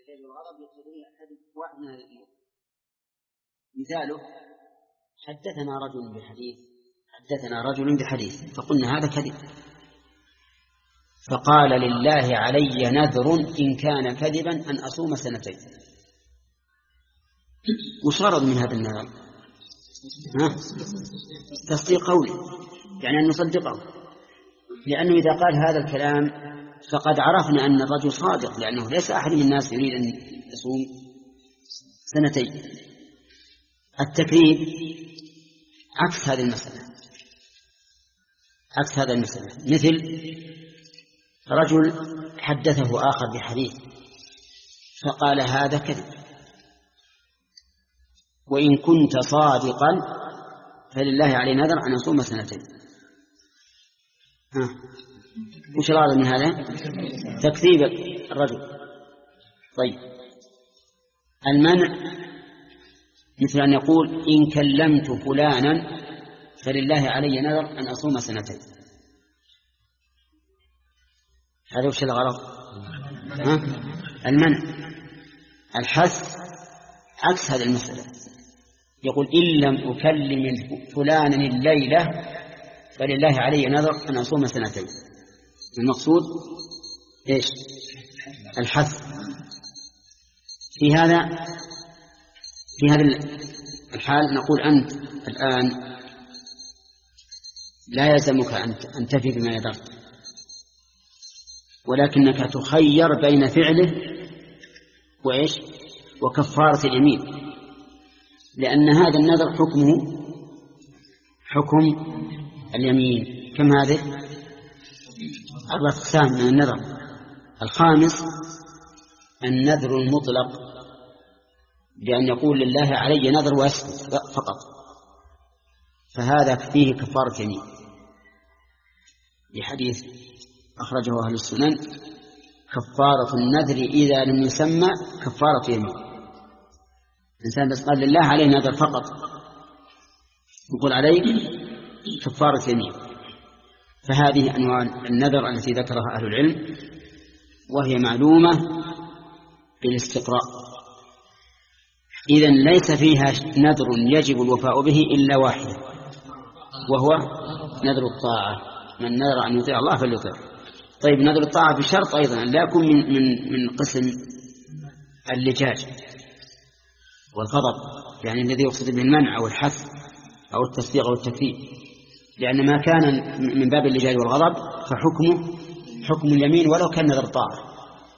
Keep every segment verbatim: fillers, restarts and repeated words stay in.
والغضب يقصد به الكذب واحد من الاثنين. مثاله: حدثنا رجل بحديث حدثنا رجل بحديث فقلنا هذا كذب، فقال: لله علي نذر إن كان كذبا أن أصوم سنتين. وش غرض من هذا النذر؟ ها؟ تصديق قوله، يعني أن نصدقه، لأنه إذا قال هذا الكلام فقد عرفنا أن الرجل صادق، لأنه ليس أحد من الناس يريد أن يصوم سنتين. التكذيب عكس هذه المسألة، عكس هذا المسألة. مثل رجل حدثه آخر بحديث فقال هذا كذب، وإن كنت صادقا فلله علي نذر أن أصوم سنتين. ها وش الغرض من هذا؟ تكذيب الرجل. طيب، المنع مثل أن يقول: إن كلمت فلانا فلله علي نذر أن أصوم سنتين. هذا وش الغرض؟ ها؟ المنع. الحث عكس هذه المسألة، يقول: إن لم أكلم فلانا الليلة فلله علي نذر أن أصوم سنتين. المقصود إيش؟ الحث. في هذا في هذا الحال نقول: أنت الآن لا يلزمك أن تفي بما نذرت، ولكنك تخير بين فعله وإيش؟ وكفارة اليمين، لأن هذا النذر حكمه حكم اليمين. كم هذه؟ أربعة أقسام من النذر. الخامس النذر المطلق، بأن يقول: لله علي نذر ويسكت فقط، فهذا فيه كفارة يمين، لحديث أخرجه أهل السنن: كفارة النذر إذا لم يسمى كفارة يمين. الإنسان بس قال لله عليه نذر فقط يقول عليه كفارة يمين. فهذه أنواع النذر التي ذكرها أهل العلم، وهي معلومة بالاستقراء. إذن ليس فيها نذر يجب الوفاء به إلا واحدة، وهو نذر الطاعة: من نذر أن يطيع الله فليطيع. طيب، نذر الطاعة بشرط أيضا أن لا يكون من, من, من قسم اللجاج والغضب، يعني الذي يقصد به المنع أو الحث أو التصديق أو التكذيب، لأن ما كان من باب اللجاج والغضب فحكمه حكم اليمين ولو كان نذر طاعة.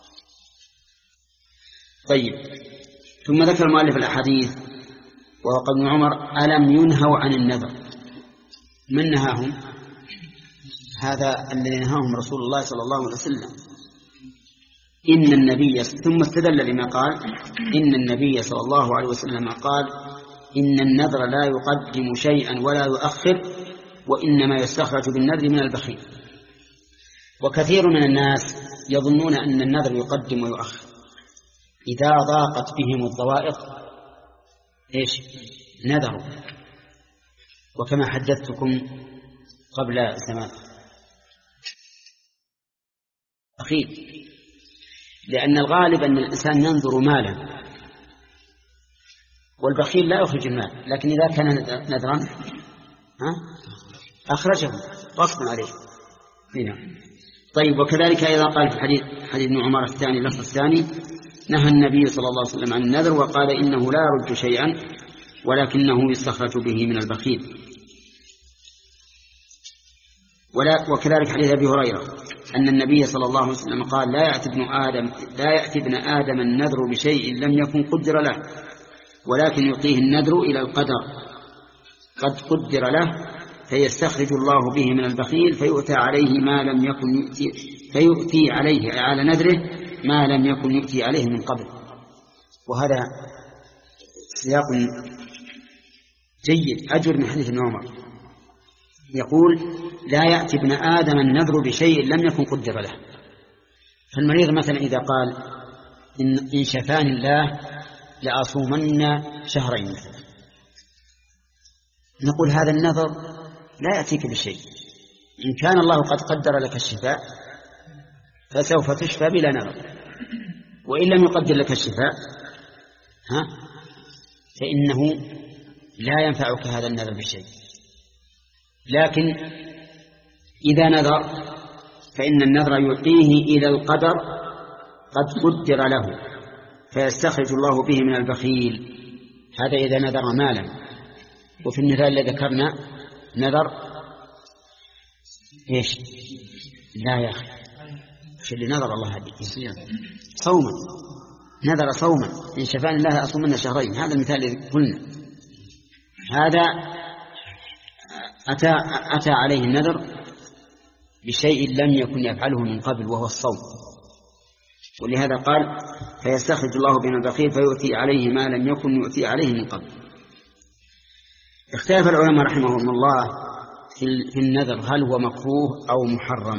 طيب، ثم ذكر المؤلف الأحاديث وقال ابن عمر: ألم ينهوا عن النذر؟ من نهاهم؟ هذا الذي نهاهم رسول الله صلى الله عليه وسلم. إن النبي ثم استدل لما قال: إن النبي صلى الله عليه وسلم قال: إن النذر لا يقدم شيئا ولا يؤخر، وإنما يستخرج بالنذر من البخيل. وكثير من الناس يظنون أن النذر يقدم ويؤخر، إذا ضاقت بهم الضوائق إيش؟ نذروا. وكما حدثتكم قبل زمان أخير، لأن الغالب أن الإنسان ينظر مالا، والبخيل لا يخرج المال، لكن إذا كان نذرا ها أخرجه غصبا عليه. هنا. طيب، وكذلك أيضا قال في حديث حديث ابن عمر الثاني اللفظ الثاني: نهى النبي صلى الله عليه وسلم عن النذر وقال: إنه لا يرد شيئا ولكنه يستخرج به من البخيل. وكذلك حديث أبي هريرة أن النبي صلى الله عليه وسلم قال: لا يأتي ابن آدم لا يأتي ابن آدم النذر بشيء لم يكن قدر له، ولكن يعطيه النذر إلى القدر قد قدر له، فيستخرج الله به من البخيل فيؤتى عليه ما لم يكن يؤتي فيؤتي عليه على نذره ما لم يكن يؤتي عليه من قبل. وهذا سياق جيد أجر من حديث ابن عمر، يقول: لا يأتي ابن آدم النذر بشيء لم يكن قدر له. فالمريض مثلا إذا قال: إن, إن شفاني الله لأصومن شهرين مثلا، نقول هذا النذر لا يأتيك بشيء. إن كان الله قد قدر لك الشفاء فسوف تشفى بلا نذر، وإن لم يقدر لك الشفاء ها فإنه لا ينفعك هذا النذر بشيء. لكن إذا نذر فإن النذر يعطيه إلى القدر قد قدر له فيستخرج الله به من البخيل. هذا إذا نذر مالا. وفي المثال الذي ذكرنا نذر إيش؟ لا يا أخي مش اللي نذر الله هذه صوما، نذر صوما إن شفاني الله أصومنا شهرين. هذا المثال الذي قلنا. هذا أتى, أتى عليه النذر بشيء لم يكن يفعله من قبل وهو الصوم، ولهذا قال فيستخرج الله بين البخيل فيؤتي عليه ما لم يكن يؤتي عليه من قبل. اختلف العلماء رحمهم الله في النذر هل هو مكروه أو محرم،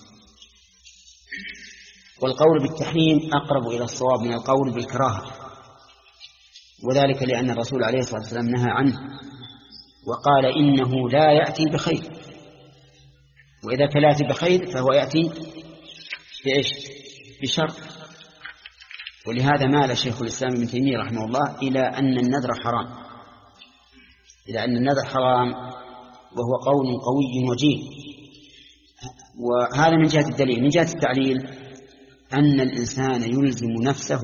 والقول بالتحريم أقرب إلى الصواب من القول بالكراهة، وذلك لأن الرسول عليه الصلاة والسلام نهى عنه وقال إنه لا يأتي بخير، وإذا كان يأتي بخير فهو يأتي بإيش؟ بشر. ولهذا مال شيخ الإسلام ابن تيمية رحمه الله إلى أن النذر حرام، إلى أن النذر حرام، وهو قول قوي وجيه. وهذا من جهة الدليل. من جهة التعليل أن الإنسان يلزم نفسه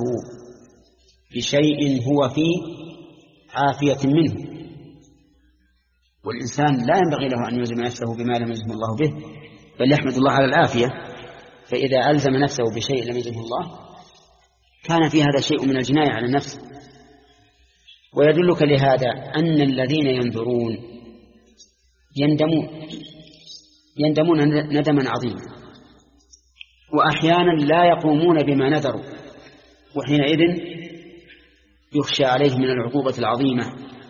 بشيء هو في عافية منه، والإنسان لا ينبغي له أن يلزم نفسه بما لم يلزم الله به، بل يحمد الله على العافية. فإذا ألزم نفسه بشيء لم يلزمه الله كان في هذا شيء من الجناية على النفس. ويدلك لهذا أن الذين ينذرون يندمون يندمون ندما عظيما، وأحيانا لا يقومون بما نذروا، وحينئذ يخشى عليه من العقوبة العظيمة،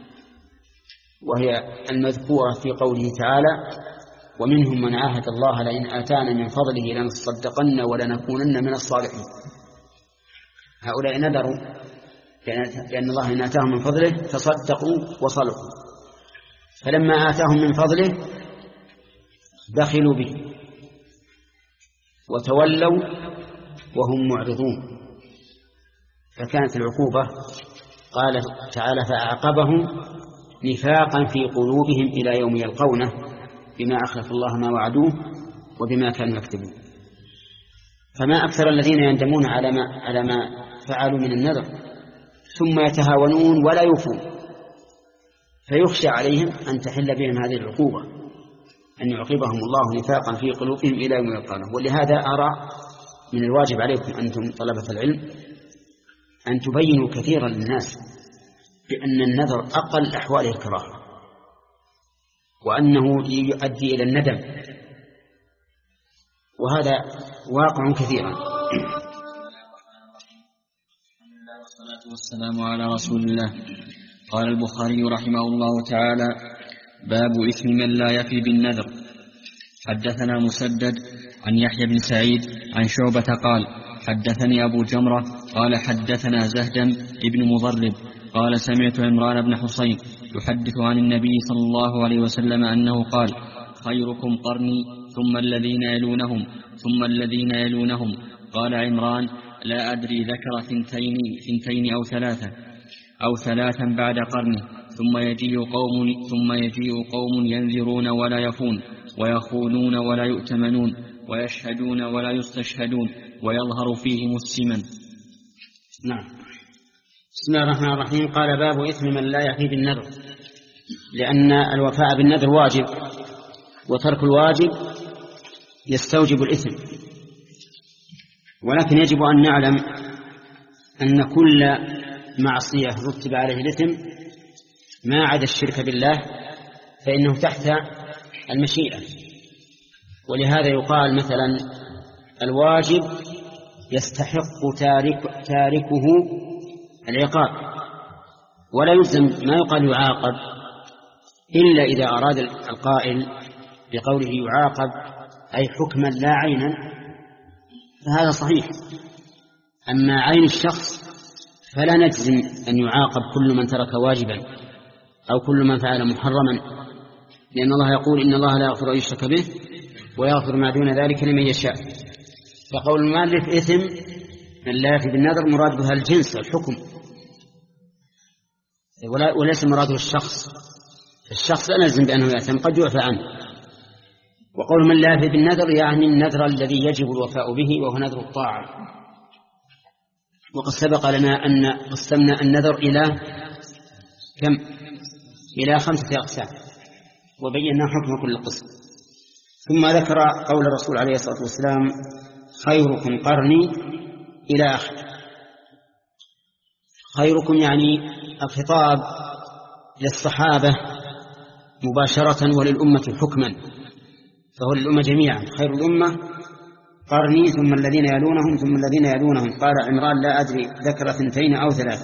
وهي المذكورة في قوله تعالى ومنهم من عاهد الله لئن آتانا من فضله لنصدقن ولنكونن من الصالحين. هؤلاء نذروا لأن الله إن آتاهم من فضله تصدقوا وصلحوا، فلما آتاهم من فضله بخلوا به وتولوا وهم معرضون، فكانت العقوبة قال تعالى فأعقبهم نفاقا في قلوبهم إلى يوم يلقونه بما أخلف الله ما وعدوه وبما كانوا يكتبون. فما أكثر الذين يندمون على ما, على ما فعلوا من النذر ثم يتهاونون ولا يوفون، فيخشى عليهم أن تحل بهم هذه العقوبة، أن يعقبهم الله نفاقا في قلوبهم إلى يوم يلقونه. ولهذا أرى من الواجب عليكم أنتم طلبة العلم أن تبينوا كثيرا للناس بأن النذر أقل أحواله الكراهة، وأنه يؤدي إلى الندم، وهذا واقع كثيرا. والصلاة والسلام على رسول الله. قال البخاري رحمه الله تعالى باب إثم من لا يفي بالنذر. حدثنا مسدد عن يحيى بن سعيد عن شعبة قال حدثني أبو جمرة قال حدثنا زهدا ابن مضرب قال سمعت عمران بن حصين يحدث عن النبي صلى الله عليه وسلم أنه قال خيركم قرني ثم الذين يلونهم ثم الذين يلونهم. قال عمران لا أدري ذكر ثنتين, ثنتين أو ثلاثة أو ثلاثا بعد قرنه. ثم يجيء قوم, ثم يجيء قوم ينذرون ولا يفون ويخونون ولا يؤتمنون ويشهدون ولا يستشهدون ويظهر فيهم السمن. نعم. بسم الله الرحمن الرحيم. قال باب إثم من لا يفي بالنذر، لأن الوفاء بالنذر واجب، وترك الواجب يستوجب الإثم. ولكن يجب أن نعلم أن كل معصية رتب عليه الإثم ما عدا الشرك بالله فإنه تحت المشيئة. ولهذا يقال مثلا الواجب يستحق تارك تاركه العقاب، ولا يلزم ما يقال يعاقب إلا إذا أراد القائل بقوله يعاقب أي حكما لا عينا، فهذا صحيح. أما عين الشخص فلا نجزم أن يعاقب كل من ترك واجبا أو كل من فعل محرما، لأن الله يقول إن الله لا يغفر أن يشرك به ويغفر ما دون ذلك لمن يشاء. فقول المؤلف إثم من لا يفي بالنذر مراد بها الجنس الحكم، وليس مراده الشخص. الشخص لا نلزم بأنه يأثم، قد يعفى عنه. وقول من لا يفي بالنذر يعني النذر الذي يجب الوفاء به، وهو نذر الطاعة. وقد سبق لنا أن قسمنا النذر إلى كم؟ إلى خمسة أقسام، وبينا حكم كل قسم. ثم ذكر قول الرسول عليه الصلاة والسلام خيركم قرني إلى آخر. خيركم يعني الخطاب للصحابة مباشرة وللأمة حكما، فهو للأمة جميعا. خير الأمة قرني ثم الذين يلونهم ثم الذين يلونهم. قال عمران لا أدري ذكر اثنتين أو ثلاثة،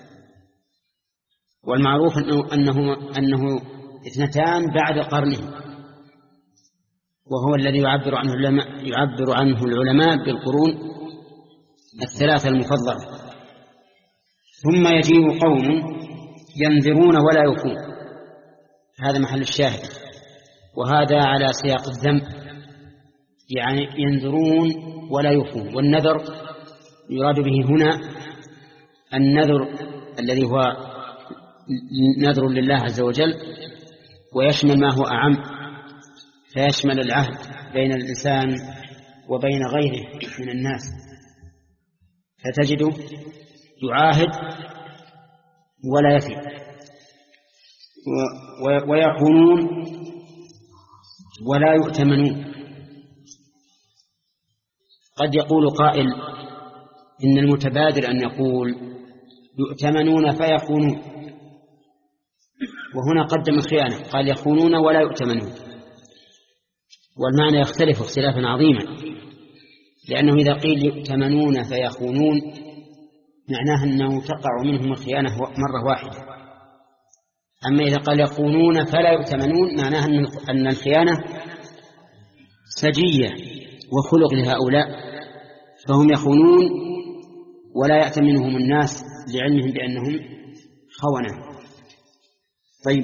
والمعروف أنه, أنه, أنه اثنتان بعد قرنه، وهو الذي يعبر عنه العلماء, يعبر عنه العلماء بالقرون الثلاثة المفضلة. ثم يجيء قوم ينذرون ولا يوفون، هذا محل الشاهد، وهذا على سياق الذم، يعني ينذرون ولا يوفون. والنذر يراد به هنا النذر الذي هو نذر لله عز وجل، ويشمل ما هو أعم، فيشمل العهد بين الإنسان وبين غيره من الناس، فتجده يعاهد ولا يفي، ويخونون ولا يؤتمنون. قد يقول قائل إن المتبادر أن يقول يؤتمنون فيخونون، وهنا قدم الخيانة، قال يخونون ولا يؤتمنون، والمعنى يختلف اختلافا عظيما، لأنه إذا قيل يؤتمنون فيخونون معناه أنه تقع منهم الخيانة مرة واحدة. أما إذا قال يخونون فلا يؤتمنون معناه أن الخيانة سجية وخلق لهؤلاء، فهم يخونون ولا يأتمنهم الناس لعلمهم بأنهم خونة. طيب،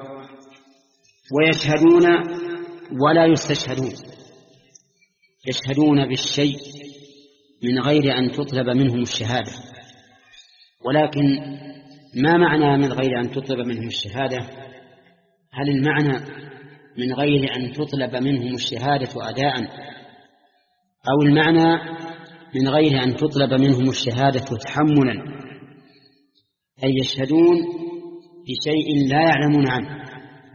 ويشهدون ولا يستشهدون، يشهدون بالشيء من غير أن تطلب منهم الشهادة. ولكن ما معنى من غير أن تطلب منهم الشهادة؟ هل المعنى من غير أن تطلب منهم الشهادة أداء، أو المعنى من غير أن تطلب منهم الشهادة تحملا، أي يشهدون بشيء لا يعلمون عنه؟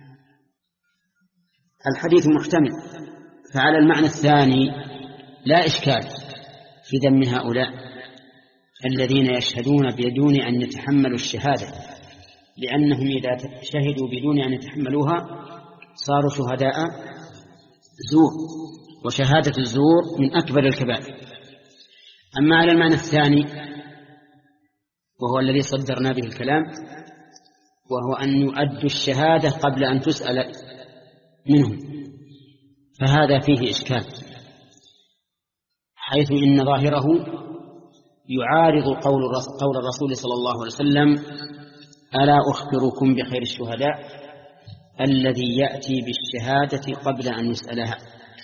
الحديث محتمل، فعلى المعنى الثاني لا إشكال في ذم هؤلاء الذين يشهدون بدون أن يتحملوا الشهادة، لأنهم إذا شهدوا بدون أن يتحملوها صاروا شهداء زور، وشهادة الزور من أكبر الكبائر. أما على المعنى الثاني وهو الذي صدرنا به الكلام، وهو أن يؤدوا الشهادة قبل أن تسأل منهم، فهذا فيه إشكال، حيث إن ظاهره يعارض قول قول الرسول صلى الله عليه وسلم ألا أخبركم بخير الشهداء الذي يأتي بالشهادة قبل أن يسألها.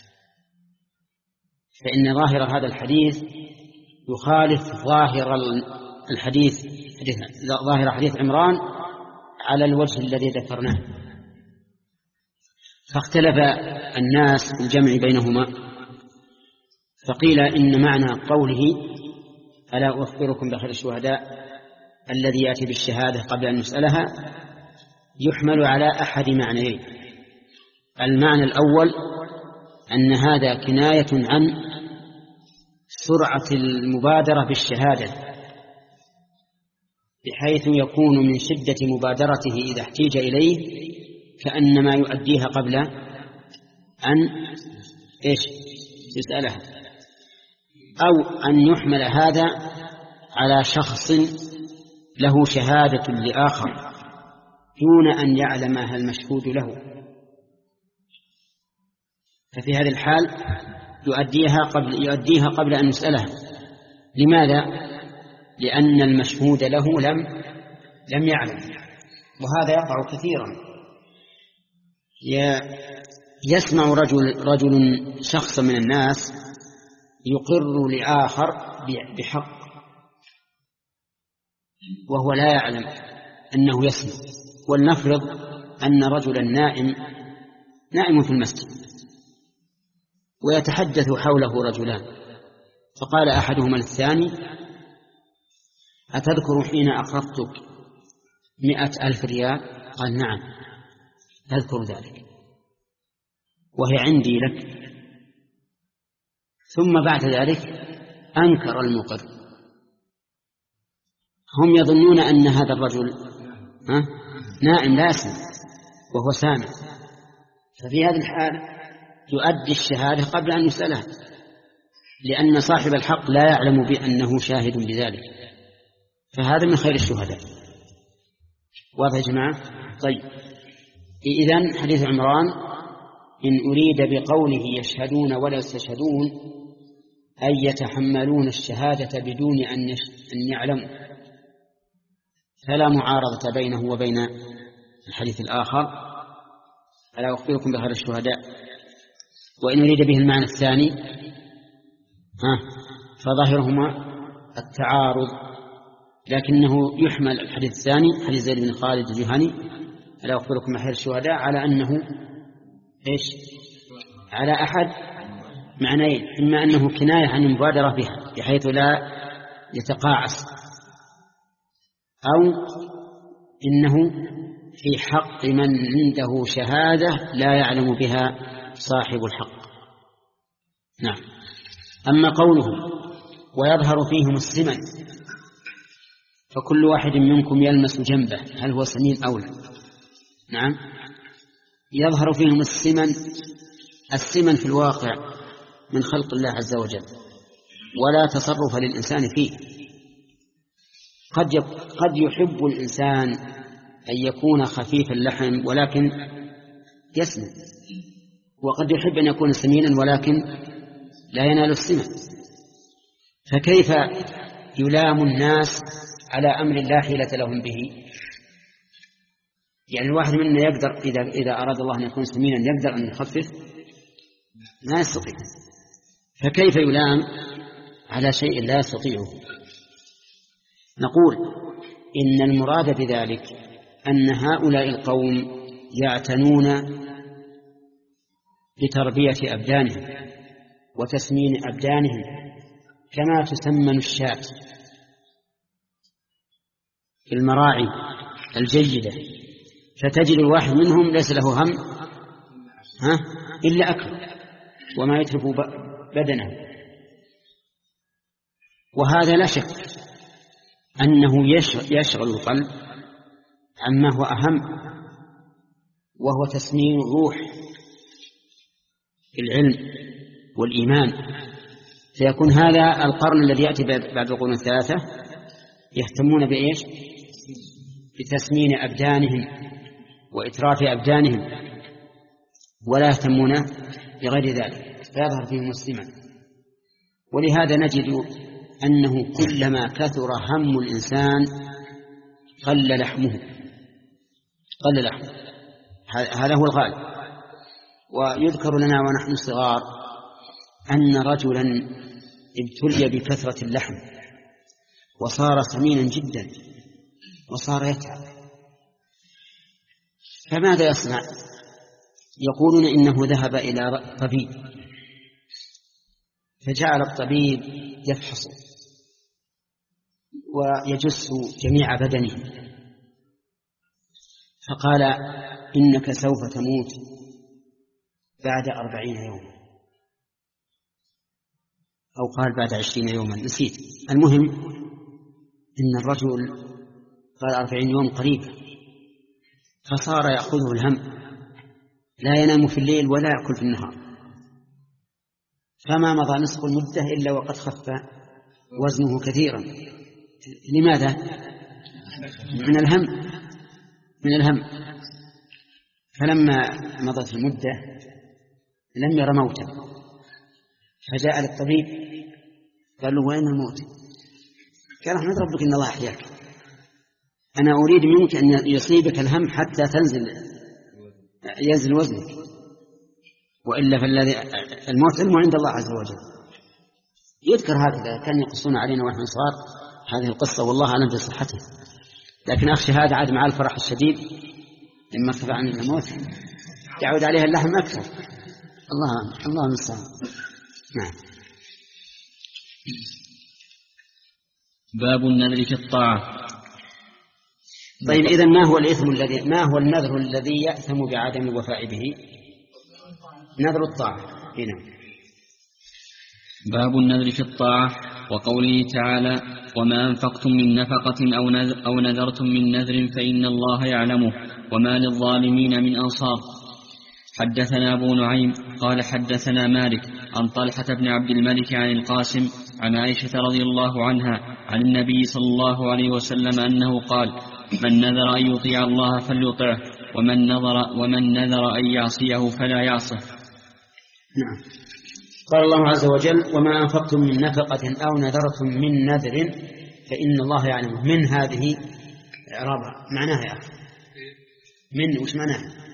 فإن ظاهر هذا الحديث يخالف ظاهر الحديث ظاهر حديث عمران على الوجه الذي ذكرناه، فاختلف الناس في الجمع بينهما، فقيل إن معنى قوله ألا أخبركم بخير الشهداء الذي يأتي بالشهادة قبل أن يسألها يحمل على أحد معنيين. المعنى الأول أن هذا كناية عن سرعة المبادرة بالشهادة، بحيث يكون من شدة مبادرته إذا احتيج إليه كأنما يؤديها قبل أن إيش يسألها، أو أن يحمل هذا على شخص له شهادة لآخر دون أن يعلمها المشهود له، ففي هذه الحال يؤديها قبل, يؤديها قبل أن يسألها. لماذا؟ لأن المشهود له لم, لم يعلم، وهذا يقع كثيرا. يسمع رجل, رجل شخص من الناس يقر لآخر بحق وهو لا يعلم أنه يسمع. ولنفرض أن رجلا نائم نائم في المسجد ويتحدث حوله رجلان، فقال أحدهما للثاني: أتذكر حين أقرضتك مئة ألف ريال؟ قال: نعم أذكر ذلك وهي عندي لك. ثم بعد ذلك أنكر المقر. هم يظنون أن هذا الرجل نائم لا يسمع وهو سامع، ففي هذه الحال يؤدي الشهادة قبل أن يسألها، لأن صاحب الحق لا يعلم بأنه شاهد بذلك، فهذا من خير الشهداء. واضح يا جماعة؟ طيب، إذن حديث عمران إن أريد بقوله يشهدون ولا يستشهدون أي يتحملون الشهادة بدون أن يعلموا، فلا معارضة بينه وبين الحديث الآخر: ألا أخبركم بخير الشهداء. وإن أريد به المعنى الثاني ها فظاهرهما التعارض، لكنه يحمل الحديث الثاني حديث زيد بن خالد الجهني: ألا أخبركم بخير الشهداء، على أنه إيش؟ على أحد معنيين: إما أنه كناية عن المبادرة بها بحيث لا يتقاعس، أو إنه في حق من عنده شهادة لا يعلم بها صاحب الحق. نعم. أما قوله ويظهر فيهم السمن، فكل واحد منكم يلمس جنبه هل هو سمين أو لا؟ نعم، يظهر فيهم السمن. السمن في الواقع من خلق الله عز وجل، ولا تصرف للإنسان فيه. قد قد يحب الإنسان أن يكون خفيف اللحم ولكن يسمن، وقد يحب أن يكون سمينا ولكن لا ينال السمن. فكيف يلام الناس على أمر لا حيلة لهم به؟ يعني الواحد منا يقدر إذا, إذا أراد الله أن يكون سمينا يقدر أن يخفف، ما يستطيع، فكيف يلام على شيء لا يستطيعه؟ نقول إن المراد بذلك أن هؤلاء القوم يعتنون بتربية أبدانهم وتسمين أبدانهم كما تسمن الشاة في المراعي الجيدة، فتجد الواحد منهم ليس له هم ها إلا أكل وما يترك بدنه. وهذا لا شك أنه يشغل القلب عما هو أهم، وهو تسمين الروح العلم والإيمان. فيكون هذا القرن الذي يأتي بعد القرون الثلاثة يهتمون بإيش؟ بتسمين أبدانهم وإتراف أبدانهم، ولا يهتمون بغير ذلك، فيظهر فيهم السمن. ولهذا نجد أنه كلما كثر هم الإنسان قل لحمه قل لحمه هذا هو الغالب. ويذكر لنا ونحن صغار أن رجلا ابتلي بكثرة اللحم وصار سمينا جدا وصار يتعب، فماذا يصنع؟ يقولون إنه ذهب إلى طبيب، فجعل الطبيب يفحصه ويجس جميع بدنه، فقال: إنك سوف تموت بعد أربعين يوما، أو قال بعد عشرين يوما، نسيت. المهم إن الرجل قال أربعين يوم قريبا، فصار يأخذه الهم، لا ينام في الليل ولا يأكل في النهار. فما مضى نصف المدة إلا وقد خف وزنه كثيرا. لماذا؟ من الهم من الهم فلما مضت المدة لم ير موتا، فجاء للطبيب قال له: وين الموت؟ قال: احمد ربك إن الله أحياك، أنا أريد منك أن يصيبك الهم حتى تنزل ينزل وزنك، وإلا فالذي الموت علمه عند الله عز وجل. يذكر هكذا كان يقصون علينا ونحن صغار هذه القصة والله أعلم بصحتها، لكن أخشى هذا عاد مع الفرح الشديد لما ارتفع عن الموت يعود عليها اللحم أكثر. الله الله المستعان. نعم. باب النذر في الطاعة. طيب إذا ما هو الإثم الذي ما هو النذر الذي يأثم بعدم الوفاء به؟ نذر الطاعة. هنا باب النذر في الطاعة، وقوله تعالى: وما أنفقتم من نفقة أو, نذر أو نذرتم من نذر فإن الله يعلمه وما للظالمين من أنصار. حدثنا أبو نعيم قال حدثنا مالك عن طلحة بن عبد الملك عن القاسم عن عائشة رضي الله عنها عن النبي صلى الله عليه وسلم أنه قال: من نذر أن يطيع الله فليطعه، ومن نذر ومن نذر أن يعصيه فلا يعصه. نعم. قال الله عز وجل: وما أنفقتم من نفقة أو نذرتم من نذر فإن الله يعلمه. من هذه إعرابها معناها يا أخي من وش معناها؟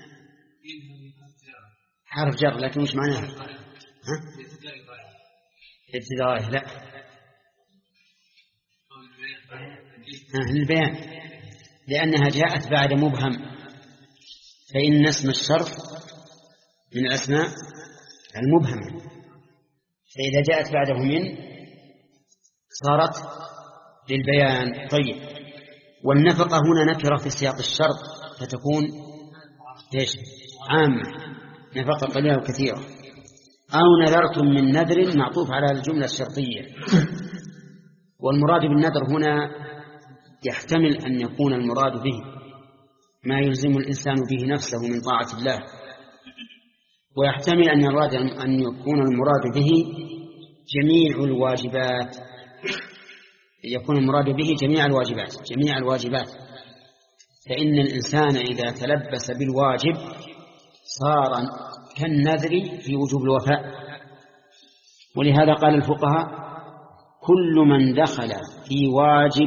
حرف جر، لكن وش معناها؟ ها؟ ابتدائي لا ها البيان، لأنها جاءت بعد مبهم، فإن اسم الشرط من الأسماء المبهمة، فإذا جاءت بعده من صارت للبيان. طيب، والنفقة هنا نكرة في سياق الشرط فتكون ايش؟ عامة، نفقة قليلة وكثيرة. أو نذرتم من نذر معطوف على الجملة الشرطية. والمراد بالنذر هنا يحتمل أن يكون المراد به ما يلزم الإنسان به نفسه من طاعة الله، ويحتمل أن يراد أن يكون المراد به جميع الواجبات، يكون المراد به جميع الواجبات جميع الواجبات فإن الإنسان إذا تلبس بالواجب صار كالنذر في وجوب الوفاء. ولهذا قال الفقهاء: كل من دخل في واجب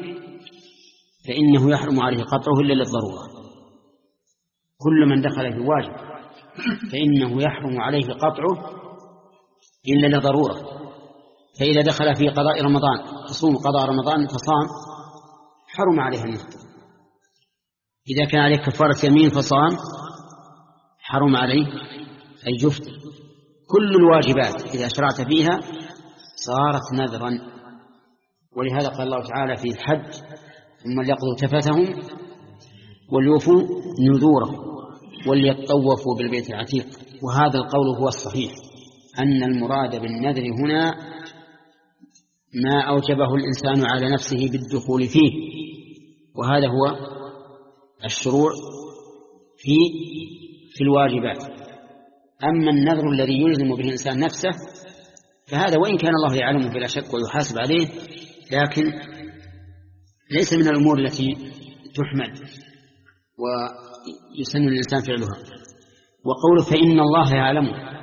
فإنه يحرم عليه قطعه إلا للضرورة. كل من دخل في واجب فإنه يحرم عليه قطعه إلا لضرورة. فإذا دخل في قضاء رمضان تصوم قضاء رمضان فصام حرم عليه المفطر. إذا كان عليه كفارة يمين فصام حرم عليه أن يفطر. كل الواجبات إذا شرعت فيها صارت نذرا. ولهذا قال الله تعالى في الحج: ثم ليقضوا تفثهم وليوفوا نذورهم وليطوفوا بالبيت العتيق. وهذا القول هو الصحيح، أن المراد بالنذر هنا ما أوجبه الإنسان على نفسه بالدخول فيه، وهذا هو الشروع في في الواجبات. أما النذر الذي يلزم به الإنسان نفسه فهذا وإن كان الله يعلمه بلا شك ويحاسب عليه، لكن ليس من الأمور التي تحمد ويسن الإنسان فعلها. وقوله فإن الله يعلمه،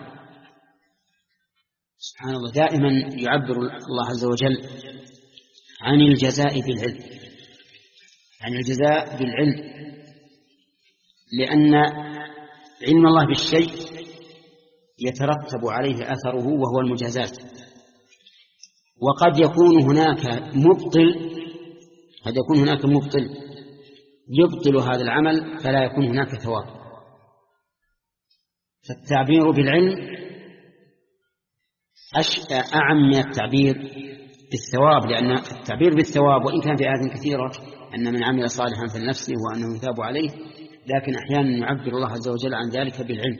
سبحان الله، دائما يعبر الله عز وجل عن الجزاء بالعلم، عن الجزاء بالعلم، لأن علم الله بالشيء يترتب عليه أثره وهو المجازات. وقد يكون هناك مبطل قد يكون هناك مبطل يبطل هذا العمل فلا يكون هناك ثواب. فالتعبير بالعلم أعم من التعبير بالثواب، لأن التعبير بالثواب وإن كان في آيات كثيرة أن من عمل صالحا فلنفسه وأنه يثاب عليه، لكن أحيانا يعبر الله عز وجل عن ذلك بالعلم.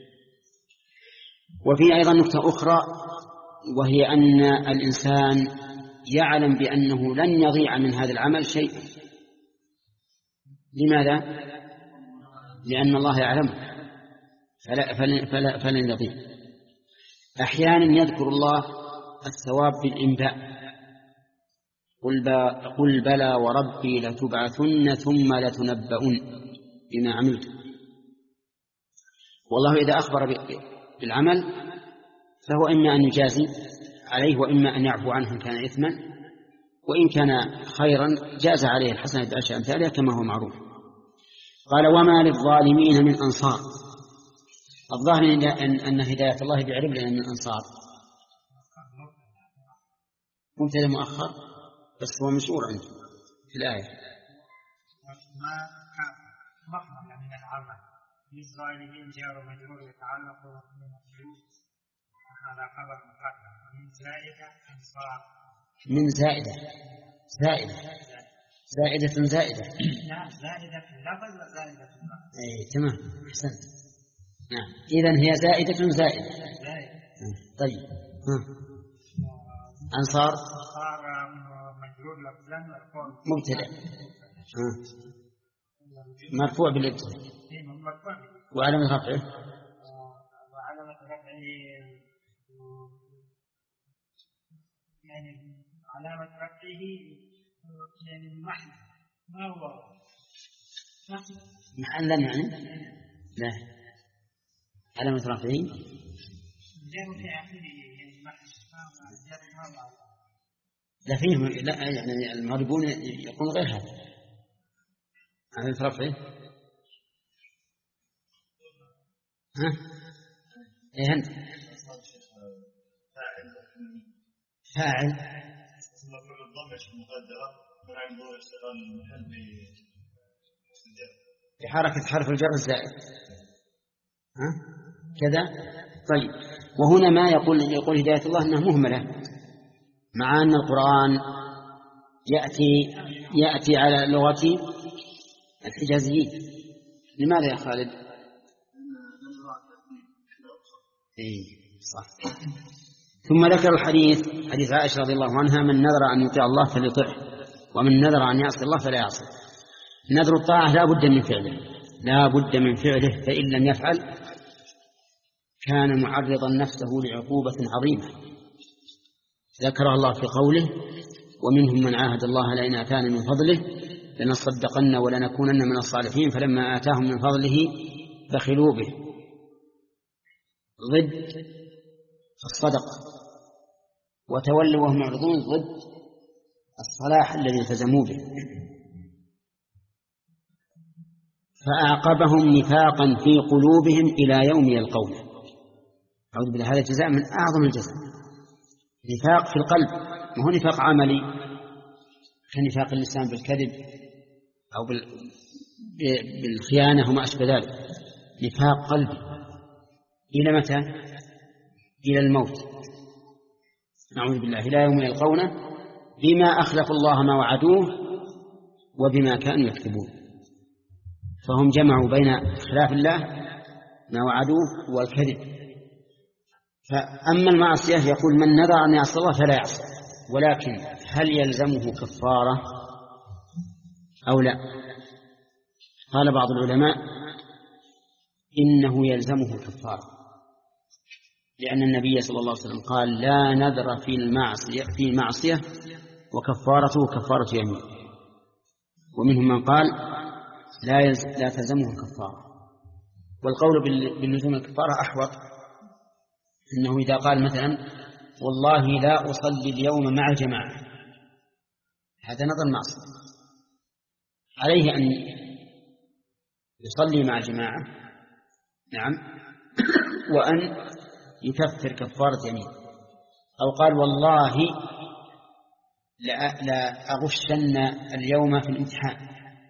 وفي أيضا نقطة أخرى، وهي أن الإنسان يعلم بأنه لن يضيع من هذا العمل شيء. لماذا؟ لأن الله يعلمه فلا فلن, فلا فلن يضيع. أحيانا يذكر الله الثواب بالإنباء: قل بلى وربي لتبعثن ثم لتنبؤن بما عملت. والله إذا أخبر بالعمل فهو إما أن يجازي عليه وإما أن يعفو عنه إن كان إثما، وإن كان خيرا جاز عليه الحسنة بعشر أمثالها كما هو معروف. قال: وما للظالمين من أنصار. الظاهر أن هداية الله بعلم لنا من أنصار مبتدأ مؤخر. بس هو مشهور عنده في الآية. ما مخرج من العمل للظالمين جار مجرور يتعلق بالمفعول، هذا خبر مقدم. من زائدة أنصار، من زائدة زائدة زائدة زائدة لا زائدة في اللفظ وزائدة في اللفظ. اي تمام احسنت. نعم اذن هي زائدة زائدة. طيب ها. أنصار أنصار مجرور لفظا مبتدأ مرفوع بالابتداء وعلامة رفعه وعلامة رفعه يعني علامة رفعه يعني محل ما هو محلا يعني لا علامة رفعه جاء في آخره يعني محل ما هو لا فيه لا يعني المغربون يقول غير هذا علامة رفعه ها ايه انت فاعل بحركة حرف الجر الزائد ها كذا. طيب وهنا ما يقول يقول هداية الله أنها مهملة مع أن القرآن يأتي يأتي على لغة الحجازيين. لماذا يا خالد؟ إيه صح. ثم ذكر الحديث حديث عائشة رضي الله عنها من نذر أن يطيع الله فليطعه ومن نذر أن يعصي الله فلا يعصي. نذر الطاعة لا بد من فعله لا بد من فعله فإن لم يفعل كان معرضا نفسه لعقوبة عظيمة ذكرها الله في قوله ومنهم من عاهد الله لئن آتانا من فضله لنصدقن ولنكونن من الصالحين فلما آتاهم من فضله بخلوا به ضد الصدقة وتولوا وهم معرضون ضد الصلاح الذي التزموا به. فأعقبهم نفاقا في قلوبهم إلى يوم يلقونه. أعوذ بالله هذا الجزاء من أعظم الجزاء. نفاق في القلب ما هو نفاق عملي كنفاق اللسان بالكذب أو بالخيانة وما أشبه ذلك. نفاق قلبي إلى متى؟ إلى الموت نعوذ بالله إلى يوم يلقونه بما أخلفوا الله ما وعدوه وبما كانوا يكتبون. فهم جمعوا بين خلاف الله ما وعدوه والكذب. فأما المعصية يقول من نذر أن يعصي الله فلا يعصي ولكن هل يلزمه كفارة أو لا؟ قال بعض العلماء إنه يلزمه كفارة لأن النبي صلى الله عليه وسلم قال لا نذر في المعصية في المعصية وكفارته كفارة يمين. ومنهم من قال لا لا تلزمه الكفارة. والقول باللزوم الكفارة أحوط إنه إذا قال مثلا والله لا أصلي اليوم مع الجماعة هذا نظر معصية عليه أن يصلي مع الجماعة نعم وأن يكفر كفارة يمين. أو قال والله لا, لا أغشن اليوم في الامتحان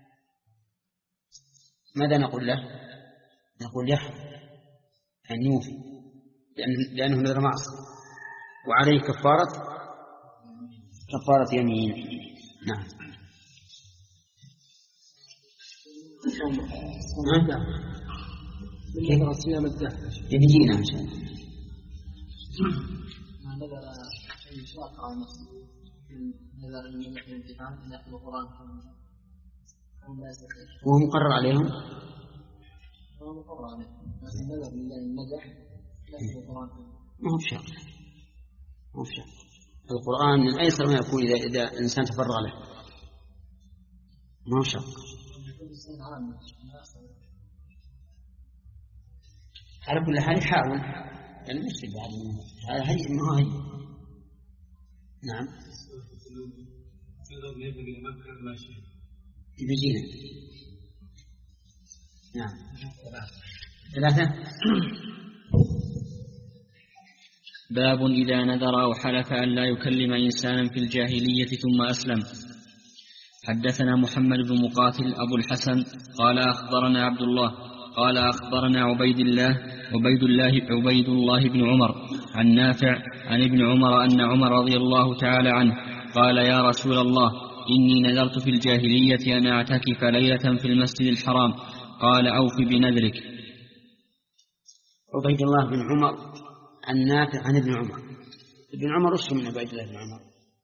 ماذا نقول له؟ نقول يحرم أن يوفي لأنه, لأنه نذر معصية وعليه كفارة كفارة يمين. نعم كيف صيام الدهر يجينا إن شاء الله. ما نذر شيء شاق على نفسه نذر أن يمحي الامتحان إلى القرآن وهو مقرر عليهم هو مقرر عليهم بس نذر لله النجاح لكن القرآن ما هو بشرط ما هو بشرط. القرآن من أيسر ما يكون إذا إذا إنسان تفرغ له ما هو شرط. على كل حال يحاول يعني مش هذا هي ما هي. نعم بيجينا نعم ثلاثة باب إذا نذر أو حلف أن لا يكلم إنسانا في الجاهلية ثم أسلم. حدثنا محمد بن مقاتل أبو الحسن قال أخبرنا عبد الله قال أخبرنا عبيد الله عبيد الله عبيد الله بن عمر عن نافع عن ابن عمر أن عمر رضي الله تعالى عنه قال يا رسول الله إني نذرت في الجاهلية أن أعتكف ليلة في المسجد الحرام قال أوف بنذرك. عبيد الله بن عمر عن نافع عن ابن عمر. ابن عمر وش من عبيد الله بن عمر؟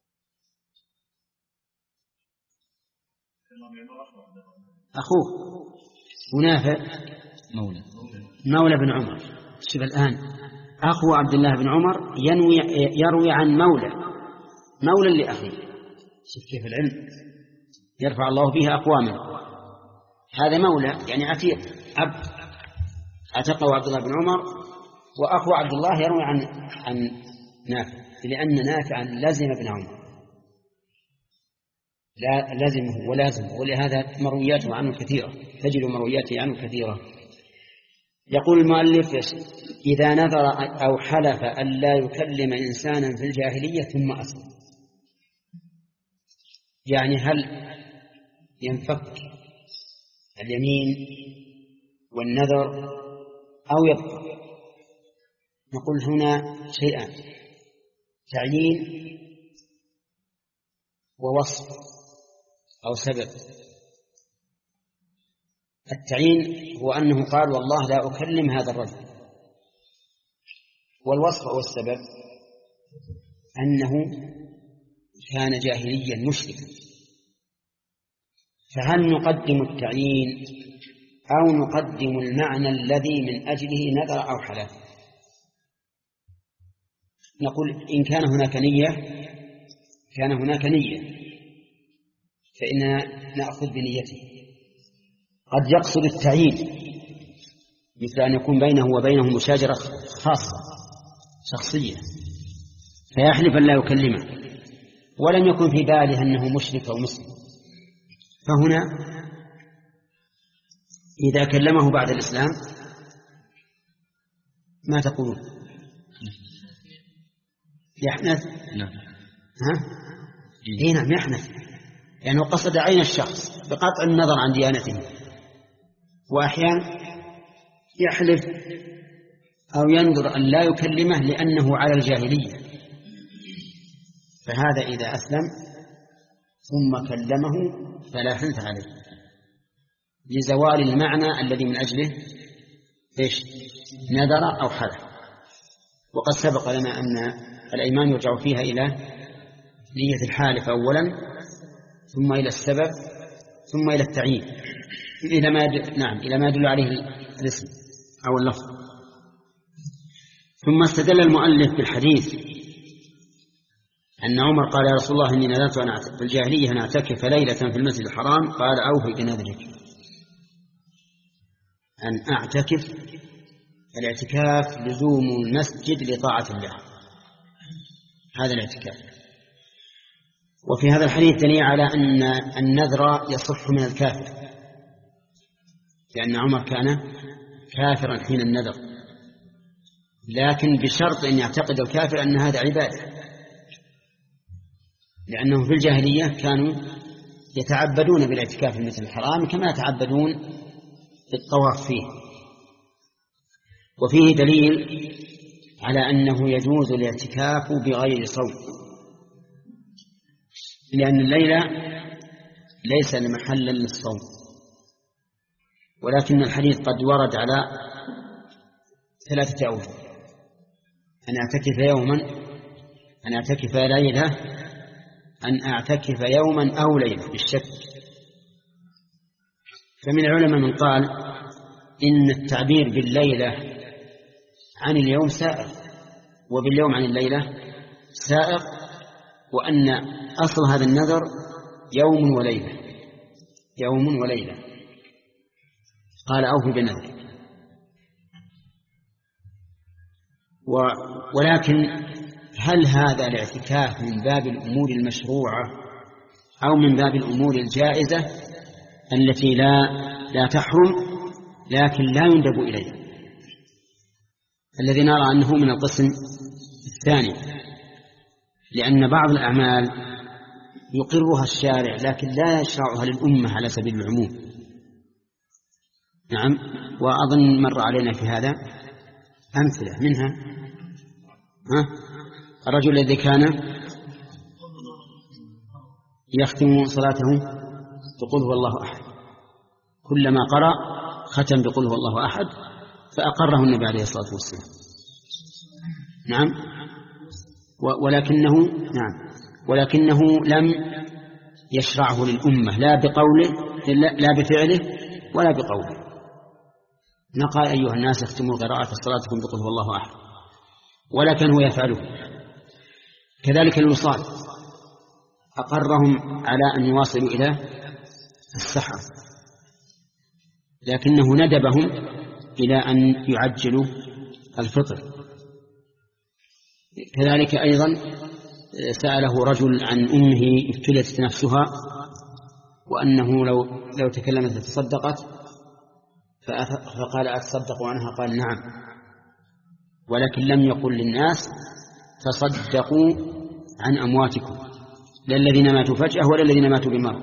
أخوه ونافع مولى مولى بن عمر. شوف الآن أخو عبد الله بن عمر ينوي يروي عن مولى مولى لأخيه. شوف كيف العلم يرفع الله به أقواما. هذا مولى يعني عتيق عبد عتقه عبد الله بن عمر، وأخو عبد الله يروي عن عن نافع لأن نافعا لزم ابن عمر لا لازمه ولازم، ولهذا مروياته عنه كثيرة، تجد مروياته عنه كثيرة. يقول المؤلف إذا نذر أو حلف أن لا يكلم إنسانا في الجاهلية ثم أسلم، يعني هل ينفك اليمين والنذر أو يبقى؟ نقول هنا شيئان: تعيين ووصف أو سبب. التعيين هو أنه قال والله لا أكلم هذا الرجل، والوصف أو السبب أنه كان جاهليا مشركا. فهل نقدم التعيين أو نقدم المعنى الذي من أجله نذر أو حلف؟ نقول إن كان هناك نية كان هناك نية فإننا نأخذ بنيته. قد يقصد التعيين مثل أن يكون بينه وبينه مشاجرة خاصة شخصية فيحلف أن لا يكلمه، ولم يكن في باله أنه مشرك أو مسلم، فهنا إذا كلمه بعد الإسلام ما تقولون؟ يحنث؟ نعم. ها؟ إيه نعم يحنث، لأنه يعني قصد عين الشخص بقطع النظر عن ديانته. وأحيانا يحلف أو ينظر أن لا يكلمه لأنه على الجاهلية، فهذا إذا أسلم ثم كلمه فلا حنث عليه لزوال المعنى الذي من أجله إيش نذر أو حلف. وقد سبق لنا أن الأيمان يرجع فيها إلى نية الحالف أولا، ثم إلى السبب، ثم إلى التعيين، إلى ما يدل... نعم إلى ما يدل عليه الاسم أو اللفظ. ثم استدل المؤلف بالحديث أن عمر قال يا رسول الله إني نذرت أن في الجاهلية أن أعتكف ليلة في المسجد الحرام قال أوفي بنذرك. أن أعتكف، الاعتكاف لزوم المسجد لطاعة الله، هذا الاعتكاف. وفي هذا الحديث دليل على أن النذر يصح من الكافر، لأن عمر كان كافرا حين النذر، لكن بشرط أن يعتقد الكافر أن هذا عبادة، لأنه في الجاهلية كانوا يتعبدون بالاعتكاف في المسجد الحرام كما يتعبدون بالطواف فيه. وفيه دليل على أنه يجوز الاعتكاف بغير صوم، لأن الليلة ليس محلا للصوم، ولكن الحديث قد ورد على ثلاثة أوجه: أن أعتكف يوما، أن أعتكف ليلة، أن أعتكف يوما أو ليلة بالشك. فمن العلماء من قال إن التعبير بالليلة عن اليوم سائغ، وباليوم عن الليلة سائغ، وأن أصل هذا النذر يوم وليلة، يوم وليلة. قال أوفي بنذرك. ولكن هل هذا الاعتكاف من باب الأمور المشروعة أو من باب الأمور الجائزة التي لا لا تحرم لكن لا يندب إليها؟ الذي نرى أنه من القسم الثاني لأن بعض الأعمال يقرها الشارع لكن لا يشرعها للأمة على سبيل العموم. نعم، وأظن مر علينا في هذا أمثلة منها ها؟ الرجل الذي كان يختم صلاته بقول هو الله أحد، كلما قرأ ختم بقول هو الله أحد، فأقره النبي عليه الصلاة والسلام. نعم، ولكنه نعم ولكنه لم يشرعه للأمة لا بقوله لا بفعله ولا بقوله. نقال أيها الناس اختموا قراءة صلاتكم بقول هو الله أحد، ولكن هو يفعله. كذلك الوصال أقرهم على أن يواصلوا إلى السحر، لكنه ندبهم إلى أن يعجلوا الفطر. كذلك أيضا سأله رجل عن أمه ابتلت نفسها وأنه لو, لو تكلمت تصدقت، فقال أتصدق عنها؟ قال نعم، ولكن لم يقل للناس تصدقوا عن أمواتكم، لا الذين ماتوا فجأة ولا الذين ماتوا بمرض.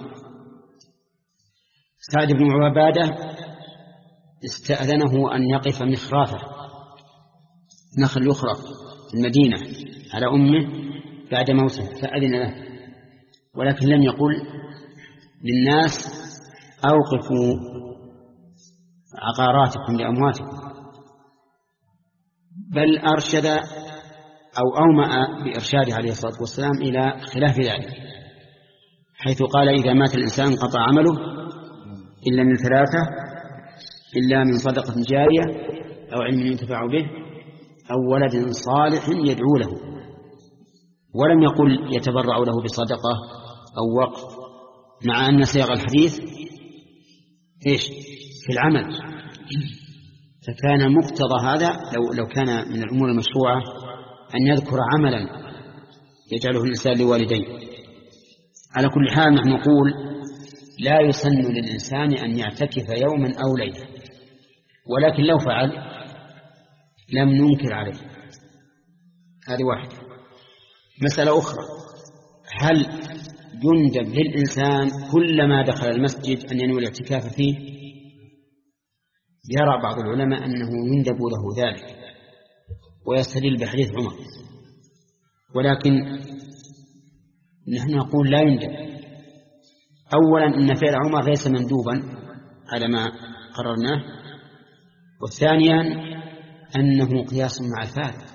سعد بن عبادة استأذنه أن يقف مخرافة نخل يخرف في المدينة على أمه بعد موته، فأذن له، ولكن لم يقل للناس أوقفوا عقاراتكم لأمواتكم، بل أرشد أو أومأ بإرشاده عليه الصلاة والسلام إلى خلاف ذلك، حيث قال إذا مات الإنسان قطع عمله إلا من ثلاثة: إلا من صدقة جارية أو علم ينتفع به أو ولد صالح يدعو له. ولم يقل يتبرع له بصدقة أو وقف، مع أن صيغ الحديث إيش في العمل. فكان مقتضى هذا لو, لو كان من الأمور المشروعة أن يذكر عملا يجعله الإنسان لوالديه. على كل حال نحن نقول لا يسن للإنسان أن يعتكف يوما أو ليلة، ولكن لو فعل لم ننكر عليه. هذه واحدة. مسألة أخرى: هل يندب للإنسان كلما دخل المسجد أن ينوي الاعتكاف فيه؟ يرى بعض العلماء أنه يندب له ذلك ويستدل بحديث عمر، ولكن نحن نقول لا يندب. أولا أن فعل عمر ليس مندوبا على ما قررناه، والثانيا أنه قياس مع الفارق،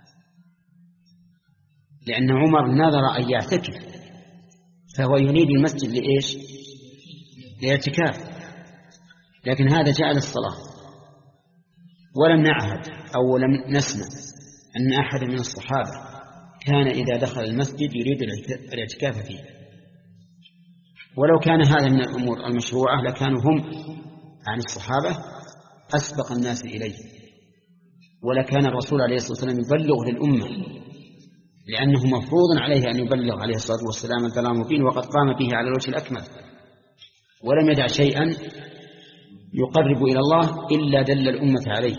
لأن عمر نظر أن يعتكف فهو يريد المسجد لإيش؟ لاعتكاف، لكن هذا جاء للصلاة. ولم نعهد أو لم نسمع أن أحد من الصحابة كان إذا دخل المسجد يريد الاعتكاف فيه. ولو كان هذا من الأمور المشروعة لكانوا هم عن الصحابة أسبق الناس إليه، ولكان الرسول عليه الصلاة والسلام يبلغ للأمة، لأنه مفروض عليه أن يبلغ عليه الصلاة والسلام البلاغ المبين، وقد قام به على الوجه الأكمل، ولم يدع شيئا يقرب إلى الله إلا دل الأمة عليه.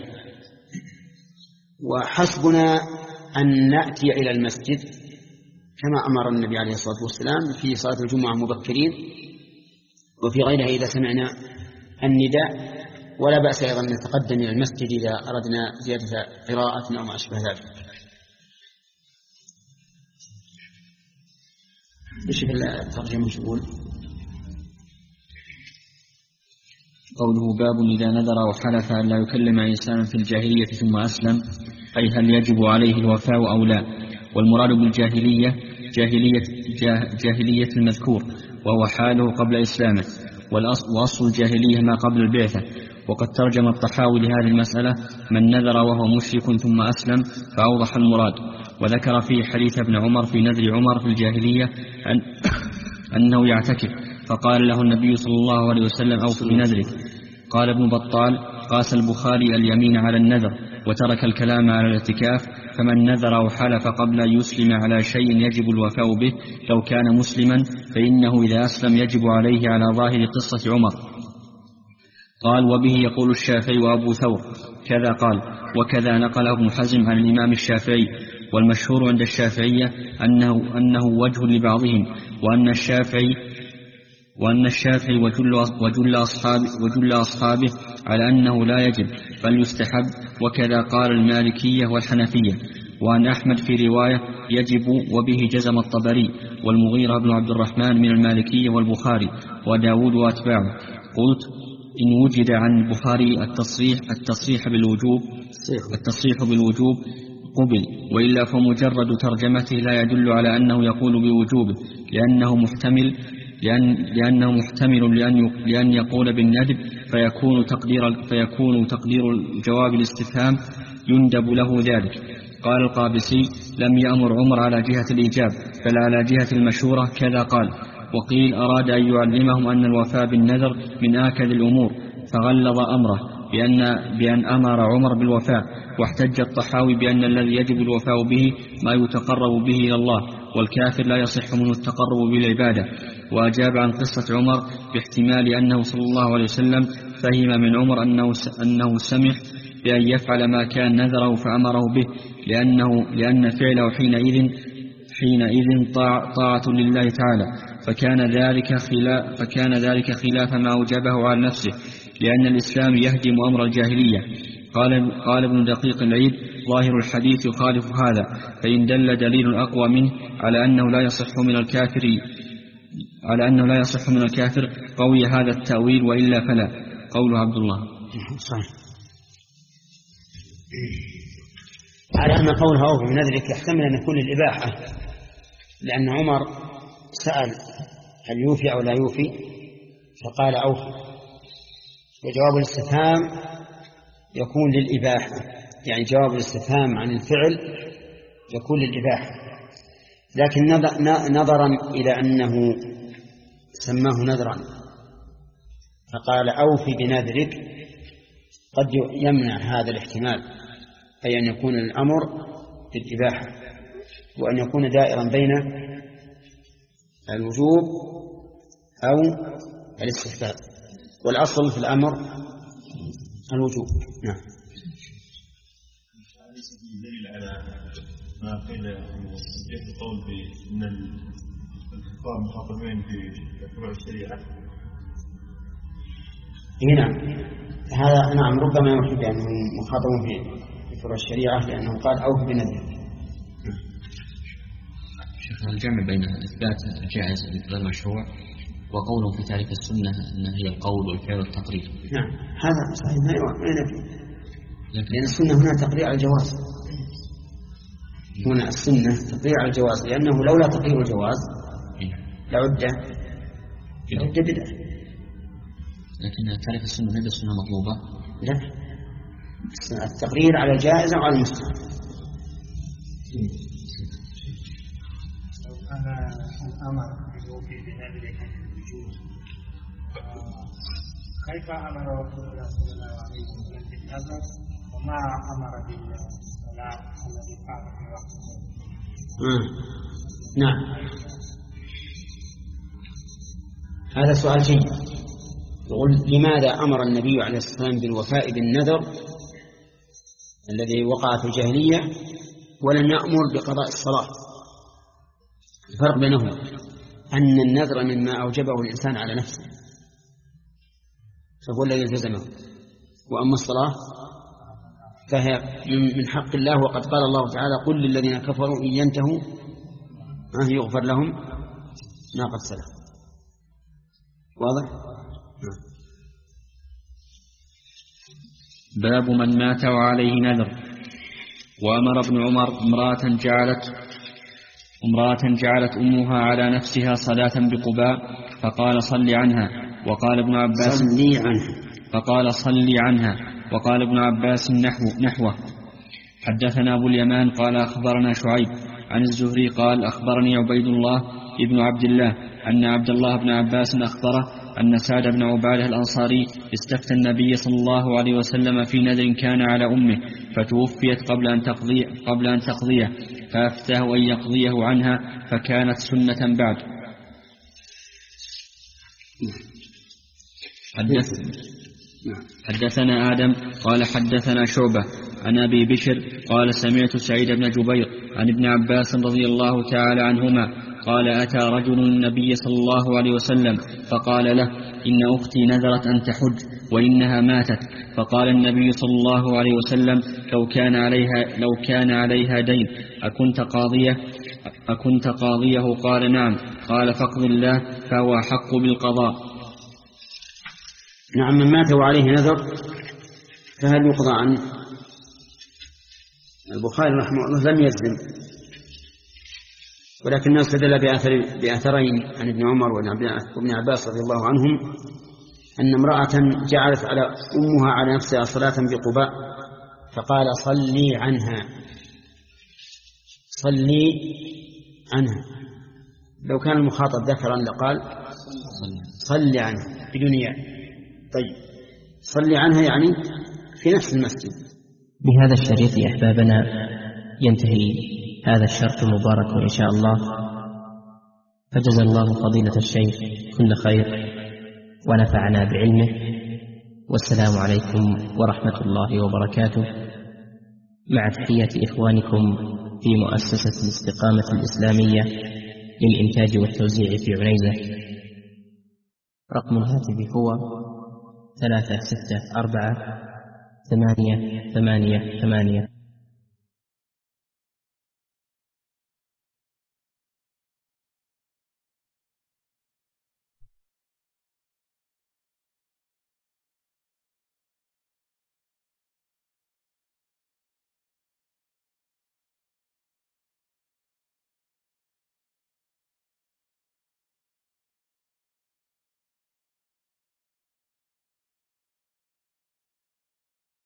وحسبنا أن نأتي إلى المسجد كما أمر النبي عليه الصلاة والسلام في صلاة الجمعة مبكرين، وفي غيرها إذا سمعنا النداء، ولا بأس أيضا أن نتقدم إلى المسجد إذا أردنا زيادة قراءة أو ما أشبه ذلك. إيش الترجمة تقول؟ قوله باب إذا نذر أو حلف أن لا يكلم إنسانا في الجاهلية ثم أسلم، أي هل يجب عليه الوفاء أو لا؟ والمراد بالجاهلية جاهلية, جاهلية المذكور، وهو حاله قبل إسلامه، وأصل الجاهلية ما قبل البعثة. وقد ترجم الطحاوي لهذه المسألة من نذر وهو مشرك ثم أسلم، فأوضح المراد. وذكر فيه حديث ابن عمر في نذر عمر في الجاهلية أن أنه يعتكف، فقال له النبي صلى الله عليه وسلم أوف بنذرك. قال ابن بطال: قاس البخاري اليمين على النذر وترك الكلام على الاعتكاف، فمن نذر أو حلف قبل أن يسلم على شيء يجب الوفاء به لو كان مسلما، فإنه إذا أسلم يجب عليه على ظاهر قصة عمر. قال: وبه يقول الشافعي وأبو ثور كذا قال، وكذا نقل ابن حزم عن الإمام الشافعي. والمشهور عند الشافعية أنه, أنه وجه لبعضهم، وأن الشافعي وأن الشافعي وجل, وجل, أصحابه وجل أصحابه على أنه لا يجب بل يستحب، وكذا قال المالكية والحنفية. وأن أحمد في رواية يجب، وبه جزم الطبري والمغيرة بن عبد الرحمن من المالكية والبخاري وداود وأتباعه. قلت إن وجد عن البخاري التصريح, التصريح بالوجوب التصريح بالوجوب قبل، وإلا فمجرد ترجمته لا يدل على أنه يقول بوجوبه، لأنه محتمل لأن لأنه محتمل لأن لأن يقول بالندب، فيكون تقدير فيكون تقدير الجواب الاستفهام يندب له ذلك. قال القابسي: لم يأمر عمر على جهة الإيجاب بل على جهة المشورة، كذا قال. وقيل أراد أن يعلمهم أن الوفاء بالنذر من آكد الأمور، فغلظ أمره بأن, بأن أمر عمر بالوفاء. واحتج الطحاوي بأن الذي يجب الوفاء به ما يتقرب به إلى الله، والكافر لا يصح منه التقرب بالعبادة. وأجاب عن قصة عمر باحتمال أنه صلى الله عليه وسلم فهم من عمر أنه, أنه سمح بأن يفعل ما كان نذره فأمره به، لأنه لأن فعله حينئذ حينئذ طاع طاعة لله تعالى، فكان ذلك خلاف فكان ذلك خلاف ما أوجبه على نفسه، لأن الإسلام يهدم أمر الجاهلية. قال قال ابن دقيق العيد: ظاهر الحديث يخالف هذا، فإن دل دليل أقوى منه على أنه لا يصح من الكافر على أنه لا يصح من الكافر قوي هذا التأويل، وإلا فلا. قول عبد الله. صحيح. على أن قولها أوفي بنذرك يحتمل أن يكون الإباحة، لأن عمر سأل هل يوفي أو لا يوفي فقال أوفي، وجواب الاستفهام يكون للإباحة، يعني جواب الاستفهام عن الفعل يكون للإباحة. لكن نظرا إلى أنه سماه نذرا فقال أوفي بنذرك قد يمنع هذا الاحتمال، أي أن يكون الأمر بالإباحة، وأن يكون دائرا بين الوجوب أو الاستحباب، والأصل في الأمر الوجوب. نعم. دليل على ما قيل في القول بأن الكفار مخاطبين في فروع الشريعة. نعم، هذا نعم ربما يوحي بأنهم مخاطبون في فروع الشريعة، لأنه قال أوفي بنذرك. شيخ، الجمع بين إثبات الجائز غير مشروع وقوله في تاريخ السنة أن هي القول والفعل والتقرير. نعم هذا صحيح، ما ينفي، لأن السنة هنا تقرير على الجواز، هنا السنة تقرير على الجواز، لأنه لولا تقرير الجواز لعد لعد بدعة. لكن تاريخ السنة ليس السنة مطلوبة، لا، التقرير على الجائز أو على المستحب. أنا الأمر بالوفي بنذرك الوجوب، كيف أمر رسول الله صلى الله عليه وسلم بالنذر وما أمر بالصلاة الذي قام في وقته؟ نعم، هذا سؤال جيد. يقول: لماذا أمر النبي عليه الصلاة والسلام بالوفاء بالنذر الذي وقع في الجاهلية ولم يأمر بقضاء الصلاة؟ الفرق بينهما أن النذر مما أوجبه الإنسان على نفسه فهو الذي يلتزمه، وأما الصلاة فهي من حق الله، وقد قال الله تعالى: قل للذين كفروا إن ينتهوا يغفر لهم ما قد سلف. واضح؟ باب من مات وعليه نذر. وأمر ابن عمر امرأة جعلت امرأة جعلت أمها على نفسها صلاة بقباء فقال صل عنها، وقال ابن عباس صلي عنها فقال صل عنها وقال ابن عباس نحو نحوه. حدثنا أبو اليمان قال أخبرنا شعيب عن الزهري قال أخبرني عبيد الله ابن عبد الله أن عبد الله بن عباس أخبره أن سعد بن عبادة الأنصاري استفتى النبي صلى الله عليه وسلم في نذر كان على أمه فتوفيت قبل أن تقضي قبل أن تقضيه، فأفتاه أن يقضيه عنها، فكانت سنة بعد. حدث حدثنا آدم قال حدثنا شعبة عن أبي بشر قال سمعت سعيد بن جبير عن ابن عباس رضي الله تعالى عنهما قال أتى رجل النبي صلى الله عليه وسلم فقال له إن أختي نذرت أن تحج وإنها ماتت، فقال النبي صلى الله عليه وسلم لو كان عليها, لو كان عليها دين أكنت قاضيه أكنت قاضيه؟ قال نعم. قال فاقض الله فهو أحق بالقضاء. نعم. من مات وعليه نذر فهل يقضى عنه؟ البخاري رحمه الله لم يجزم، ولكن الناس استدل بأثر بأثرين عن ابن عمر وابن عباس رضي الله عنهم أن امرأة جعلت على أمها على نفسها صلاة بقباء فقال صلي عنها صلي عنها. لو كان المخاطب ذكرا لقال صلي عنها بدون ياء. طيب صلي عنها يعني في نفس المسجد. بهذا الشريط يا أحبابنا ينتهي هذا الشرط المبارك إن شاء الله، فجزا الله فضيلة الشيخ كل خير ونفعنا بعلمه، والسلام عليكم ورحمة الله وبركاته، مع تحية إخوانكم في مؤسسة الاستقامة الإسلامية للإنتاج والتوزيع في عنيزة. رقم الهاتف هو ثلاثة ستة أربعة ثمانية ثمانية ثمانية